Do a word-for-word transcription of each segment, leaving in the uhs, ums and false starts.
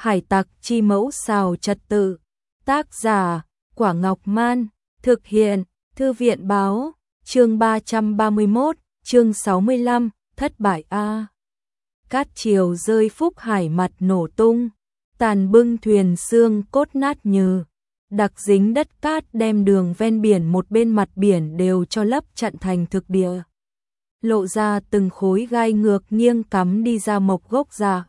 Hải tặc chi mẫu xào trật tự. Tác giả, Quả Ngọc Man. Thực hiện, Thư viện báo. Chương ba trăm ba mươi mốt, chương sáu mươi lăm, thất bại a. Cát triều rơi Phúc Hải mặt nổ tung, tàn bưng thuyền xương cốt nát nhừ, đặc dính đất cát đem đường ven biển một bên mặt biển đều cho lấp chặn thành thực địa. Lộ ra từng khối gai ngược nghiêng cắm đi ra mộc gốc dạ.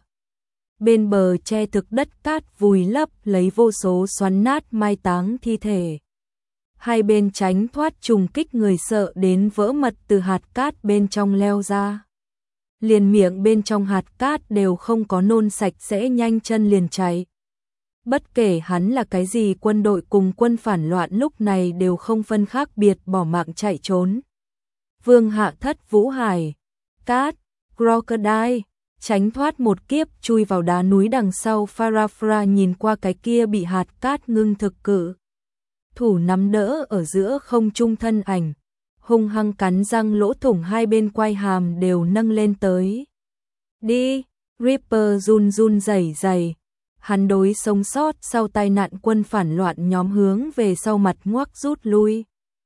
Bên bờ che thực đất cát vùi lấp lấy vô số xoắn nát mai táng thi thể. Hai bên tránh thoát trùng kích, người sợ đến vỡ mật từ hạt cát bên trong leo ra. Liền miệng bên trong hạt cát đều không có nôn sạch sẽ nhanh chân liền chạy. Bất kể hắn là cái gì, quân đội cùng quân phản loạn lúc này đều không phân khác biệt bỏ mạng chạy trốn. Vương Hạ Thất Vũ Hải, Cát, Crocodile, tránh thoát một kiếp chui vào đá núi đằng sau. Farafra nhìn qua cái kia bị hạt cát ngưng thực cự thủ nắm đỡ ở giữa không trung thân ảnh, hung hăng cắn răng, lỗ thủng hai bên quai hàm đều nâng lên tới. Đi, Ripper run run rẩy rẩy. Hắn đối sống sót sau tai nạn quân phản loạn nhóm hướng về sau mặt ngoác rút lui.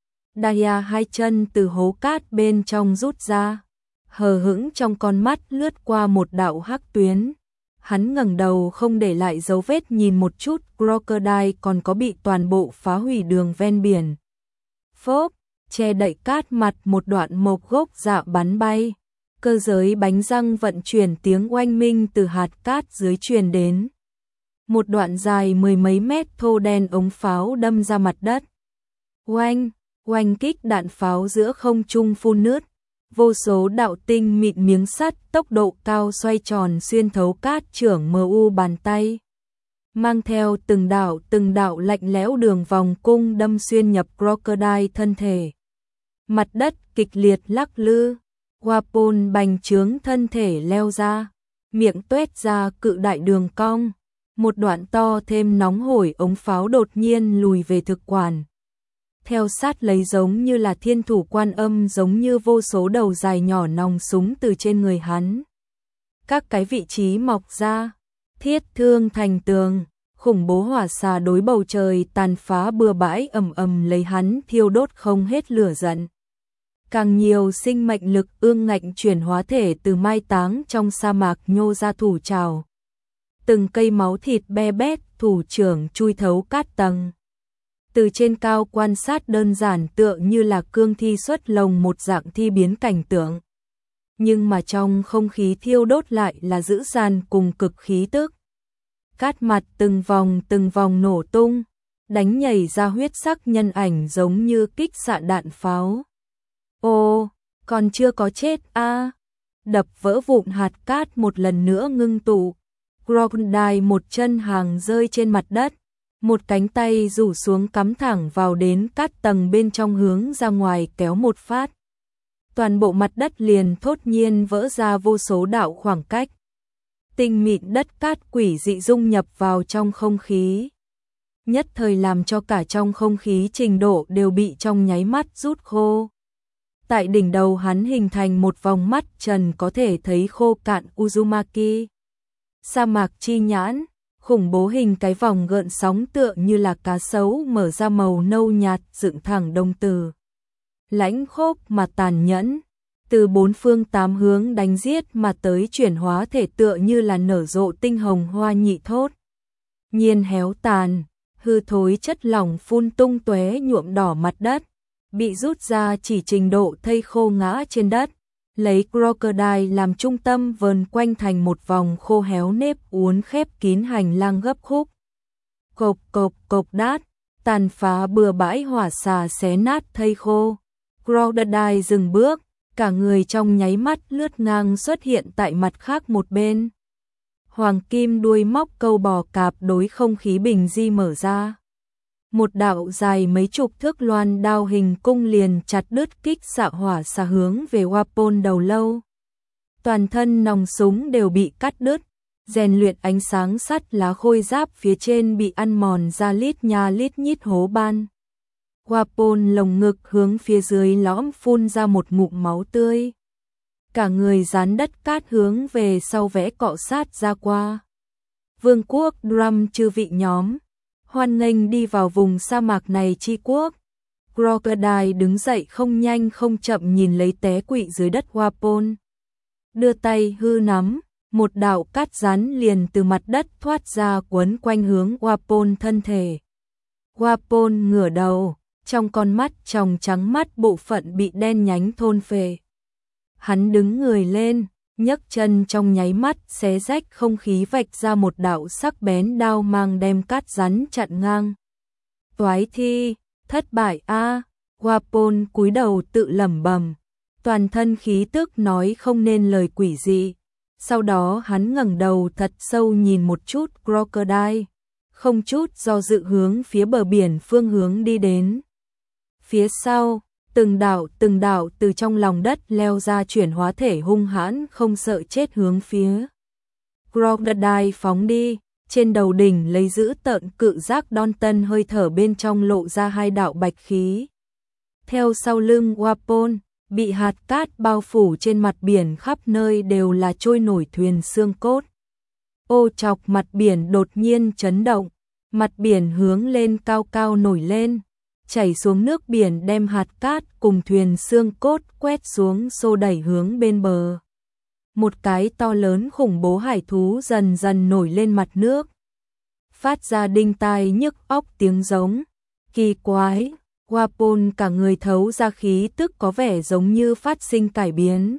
Daya hai chân từ hố cát bên trong rút ra, hờ hững trong con mắt lướt qua một đạo hắc tuyến. Hắn ngẩng đầu không để lại dấu vết nhìn một chút Crocodile còn có bị toàn bộ phá hủy đường ven biển. Phốp, che đậy cát mặt một đoạn mộc gốc dạ bắn bay. Cơ giới bánh răng vận chuyển, tiếng oanh minh từ hạt cát dưới truyền đến. Một đoạn dài mười mấy mét thô đen ống pháo đâm ra mặt đất. Oanh, oanh kích đạn pháo giữa không trung phun nước. Vô số đạo tinh mịn miếng sắt tốc độ cao xoay tròn xuyên thấu cát trưởng mờ u bàn tay, mang theo từng đạo từng đạo lạnh lẽo đường vòng cung đâm xuyên nhập Crocodile thân thể. Mặt đất kịch liệt lắc lư, Wapol bành trướng thân thể leo ra, miệng tuét ra cự đại đường cong. Một đoạn to thêm nóng hổi ống pháo đột nhiên lùi về thực quản. Theo sát lấy giống như là thiên thủ quan âm, giống như vô số đầu dài nhỏ nòng súng từ trên người hắn. Các cái vị trí mọc ra, thiết thương thành tường, khủng bố hỏa xà đối bầu trời tàn phá bừa bãi, ầm ầm lấy hắn thiêu đốt không hết lửa giận. Càng nhiều sinh mệnh lực ương ngạnh chuyển hóa thể từ mai táng trong sa mạc nhô ra thủ trào. Từng cây máu thịt be bét, thủ trưởng chui thấu cát tầng. Từ trên cao quan sát đơn giản tựa như là cương thi xuất lồng một dạng thi biến cảnh tượng. Nhưng mà trong không khí thiêu đốt lại là dữ dằn cùng cực khí tức. Cát mặt từng vòng từng vòng nổ tung, đánh nhảy ra huyết sắc nhân ảnh giống như kích xạ đạn pháo. Ô, còn chưa có chết a. À. Đập vỡ vụn hạt cát một lần nữa ngưng tụ. Crocodile một chân hàng rơi trên mặt đất. Một cánh tay rủ xuống cắm thẳng vào đến cát tầng bên trong, hướng ra ngoài kéo một phát. Toàn bộ mặt đất liền thốt nhiên vỡ ra vô số đạo khoảng cách. Tinh mịn đất cát quỷ dị dung nhập vào trong không khí. Nhất thời làm cho cả trong không khí trình độ đều bị trong nháy mắt rút khô. Tại đỉnh đầu hắn hình thành một vòng mắt trần có thể thấy khô cạn Uzumaki. Sa mạc chi nhãn. Khủng bố hình cái vòng gợn sóng tựa như là cá sấu mở ra, màu nâu nhạt dựng thẳng đông từ. Lãnh khốc mà tàn nhẫn, từ bốn phương tám hướng đánh giết mà tới, chuyển hóa thể tựa như là nở rộ tinh hồng hoa nhị thốt. Nhiên héo tàn, hư thối chất lỏng phun tung tóe nhuộm đỏ mặt đất, bị rút ra chỉ trình độ thây khô ngã trên đất. Lấy Crocodile làm trung tâm vờn quanh thành một vòng khô héo nếp uốn khép kín hành lang gấp khúc. Cộp cộp cộp đát, tàn phá bừa bãi hỏa xà xé nát thây khô. Crocodile dừng bước, cả người trong nháy mắt lướt ngang xuất hiện tại mặt khác một bên. Hoàng kim đuôi móc câu bò cạp đối không khí bình di mở ra. Một đạo dài mấy chục thước loan đao hình cung liền chặt đứt kích xạ hỏa xà hướng về Wapol đầu lâu. Toàn thân nòng súng đều bị cắt đứt, rèn luyện ánh sáng sắt lá khôi giáp phía trên bị ăn mòn ra lít nha lít nhít hố ban. Wapol lồng ngực hướng phía dưới lõm phun ra một ngụm máu tươi. Cả người dán đất cát hướng về sau vẽ cọ sát ra qua. Vương quốc Drum chư vị nhóm, hoan nghênh đi vào vùng sa mạc này chi quốc. Crocodile đứng dậy không nhanh không chậm nhìn lấy té quỵ dưới đất Wapol. Đưa tay hư nắm, một đạo cát rắn liền từ mặt đất thoát ra quấn quanh hướng Wapol thân thể. Wapol ngửa đầu, trong con mắt tròng trắng mắt bộ phận bị đen nhánh thôn phệ. Hắn đứng người lên, nhấc chân trong nháy mắt xé rách không khí vạch ra một đạo sắc bén đao mang đem cát rắn chặn ngang. Toái thi, thất bại a. À. Wapol cúi đầu tự lẩm bẩm, toàn thân khí tức nói không nên lời quỷ dị. Sau đó hắn ngẩng đầu thật sâu nhìn một chút Crocodile, không chút do dự hướng phía bờ biển phương hướng đi đến. Phía sau, từng đạo từng đạo từ trong lòng đất leo ra chuyển hóa thể hung hãn không sợ chết hướng phía Crocodile phóng đi, trên đầu đỉnh lấy giữ tợn cự giác Dalton hơi thở bên trong lộ ra hai đạo bạch khí. Theo sau lưng Wapol, bị hạt cát bao phủ trên mặt biển khắp nơi đều là trôi nổi thuyền xương cốt. Ô chọc mặt biển đột nhiên chấn động, mặt biển hướng lên cao cao nổi lên, chảy xuống nước biển đem hạt cát cùng thuyền xương cốt quét xuống xô đẩy hướng bên bờ. Một cái to lớn khủng bố hải thú dần dần nổi lên mặt nước, phát ra đinh tai nhức óc tiếng giống. Kỳ quái, Wapol cả người thấu ra khí tức có vẻ giống như phát sinh cải biến.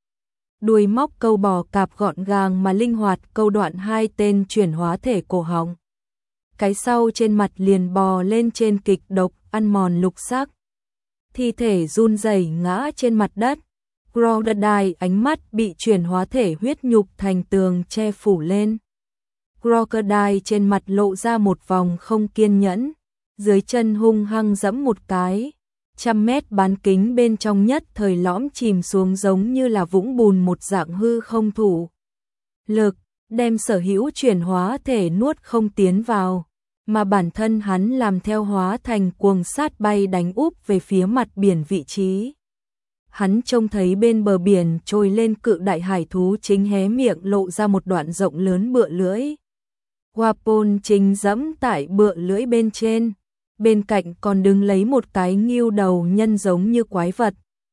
Đuôi móc câu bò cạp gọn gàng mà linh hoạt câu đoạn hai tên chuyển hóa thể cổ họng. Cái sau trên mặt liền bò lên trên kịch độc ăn mòn lục sắc. Thi thể run rẩy ngã trên mặt đất. Crocodile ánh mắt bị chuyển hóa thể huyết nhục thành tường che phủ lên. Crocodile trên mặt lộ ra một vòng không kiên nhẫn, dưới chân hung hăng giẫm một cái, trăm mét bán kính bên trong nhất thời lõm chìm xuống giống như là vũng bùn một dạng hư không thủ lực, đem sở hữu chuyển hóa thể nuốt không tiến vào, mà bản thân hắn làm theo hóa thành cuồng sát bay đánh úp về phía mặt biển vị trí. Hắn trông thấy bên bờ biển trôi lên cự đại hải thú chính hé miệng lộ ra một đoạn rộng lớn bựa lưỡi. Wapol chính dẫm tại bựa lưỡi bên trên, bên cạnh còn đứng lấy một cái ngưu đầu nhân giống như quái vật.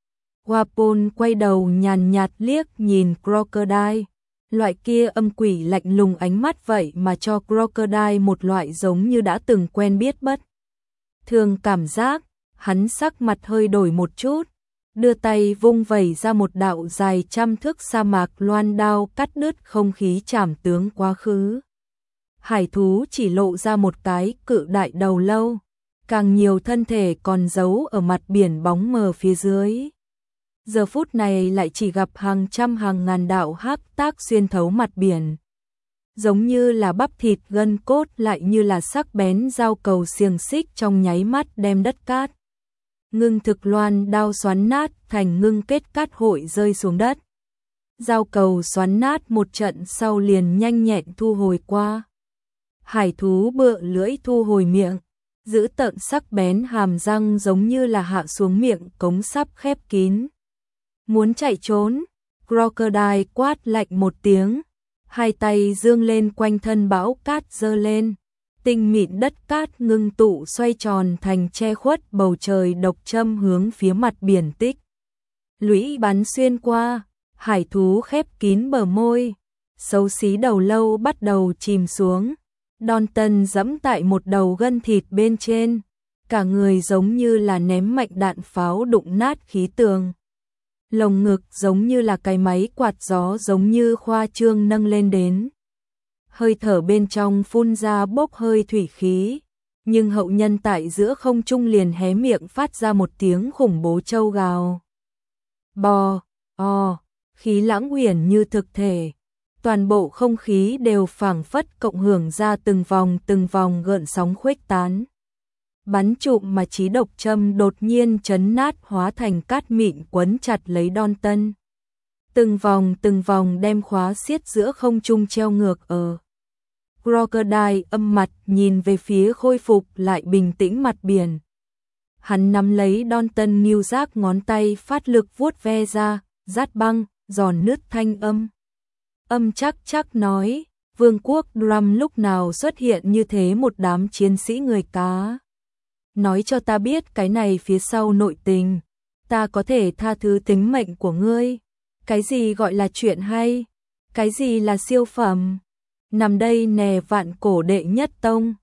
Wapol quay đầu nhàn nhạt liếc nhìn Crocodile, loại kia âm quỷ lạnh lùng ánh mắt vậy mà cho Crocodile một loại giống như đã từng quen biết bất thường cảm giác. Hắn sắc mặt hơi đổi một chút, đưa tay vung vẩy ra một đạo dài trăm thước sa mạc loan đao cắt đứt không khí trảm tướng quá khứ. Hải thú chỉ lộ ra một cái cự đại đầu lâu, càng nhiều thân thể còn giấu ở mặt biển bóng mờ phía dưới. Giờ phút này lại chỉ gặp hàng trăm hàng ngàn đạo hắc tác xuyên thấu mặt biển, giống như là bắp thịt gân cốt lại như là sắc bén dao cầu xiềng xích trong nháy mắt đem đất cát ngưng thực loan đao xoắn nát thành ngưng kết cát hội rơi xuống đất. Dao cầu xoắn nát một trận sau liền nhanh nhẹn thu hồi qua. Hải thú bựa lưỡi thu hồi miệng, giữ tợn sắc bén hàm răng giống như là hạ xuống miệng cống sắp khép kín. Muốn chạy trốn, Crocodile quát lạnh một tiếng, hai tay dương lên quanh thân bão cát giơ lên, tinh mịn đất cát ngưng tụ xoay tròn thành che khuất bầu trời độc châm hướng phía mặt biển tích lũy bắn xuyên qua. Hải thú khép kín bờ môi, xấu xí đầu lâu bắt đầu chìm xuống. Dalton giẫm tại một đầu gân thịt bên trên, cả người giống như là ném mạnh đạn pháo đụng nát khí tường. Lồng ngực giống như là cái máy quạt gió giống như khoa trương nâng lên đến. Hơi thở bên trong phun ra bốc hơi thủy khí, nhưng hậu nhân tại giữa không trung liền hé miệng phát ra một tiếng khủng bố trâu gào. Bò, o, khí lãng uyển như thực thể. Toàn bộ không khí đều phảng phất cộng hưởng ra từng vòng từng vòng gợn sóng khuếch tán. Bắn trụm mà chí độc châm đột nhiên chấn nát hóa thành cát mịn quấn chặt lấy Dalton. Từng vòng từng vòng đem khóa xiết giữa không trung treo ngược ở. Crocodile âm mặt nhìn về phía khôi phục lại bình tĩnh mặt biển. Hắn nắm lấy Dalton New giác ngón tay phát lực vuốt ve ra, rát băng, giòn nứt thanh âm. Âm chắc chắc nói, Vương quốc Drum lúc nào xuất hiện như thế một đám chiến sĩ người cá. Nói cho ta biết cái này phía sau nội tình, ta có thể tha thứ tính mệnh của ngươi. Cái gì gọi là chuyện hay? Cái gì là siêu phẩm? Nằm đây nè vạn cổ đệ nhất tông.